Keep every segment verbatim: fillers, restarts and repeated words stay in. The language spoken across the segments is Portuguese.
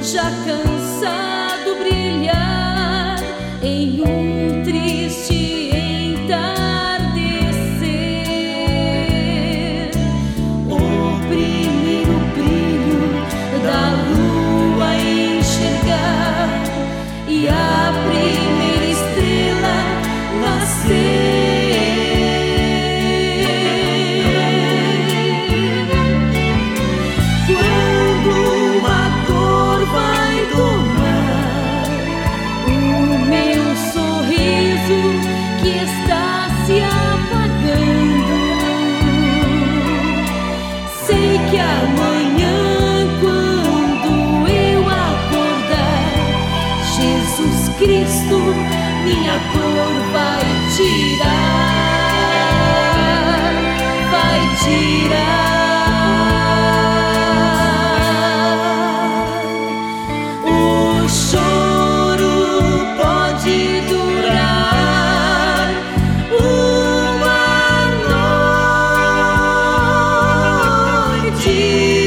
já cansado brilhar em um triste entardecer. O primeiro brilho da lua enxergar e a primeira estrela nascer. Que está se apagando. Sei que amanhã, quando eu acordar, Jesus Cristo minha dor vai tirar, vai tirar. O choro pode durar uma noite,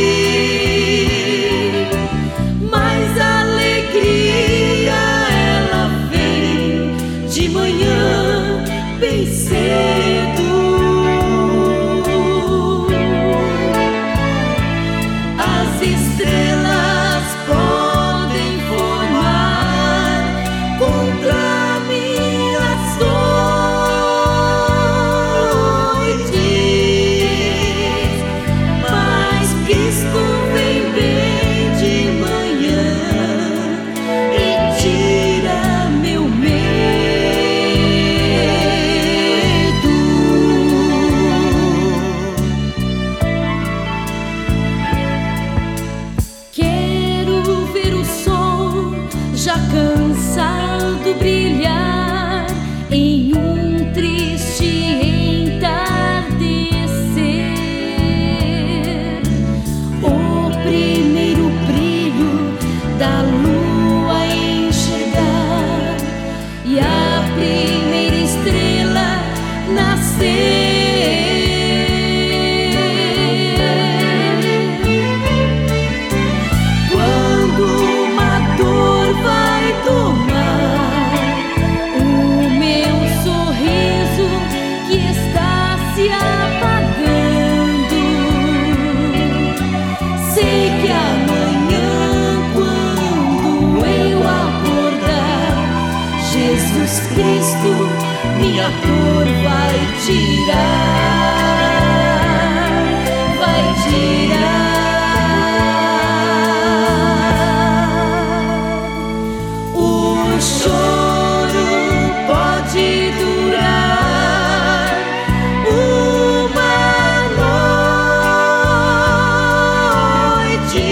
mas a alegria ela vem de manhã bem cedo. As estrelas podem formar contra minhas noites, mas Cristo vem bem de manhã e tira meu medo. Quero ver o sol já cansado brilhar em um triste entardecer. O primeiro brilho da lua enxergar e a primeira estrela nascer. Quando uma dor vai tomar o meu sorriso que está se apagando, sei que amanhã, quando eu acordar, Jesus Cristo minha dor vai tirar, vai tirar. O choro pode durar uma noite,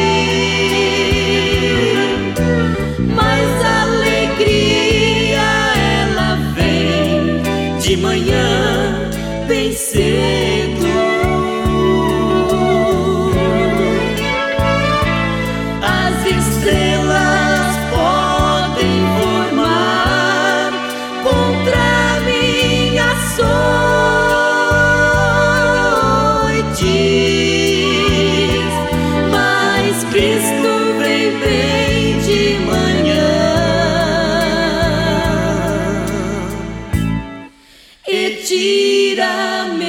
mas a alegria ela vem de manhã bem cedo. As estrelas podem formar contra minhas noites, mas Cristo vem bem de manhã e tira meu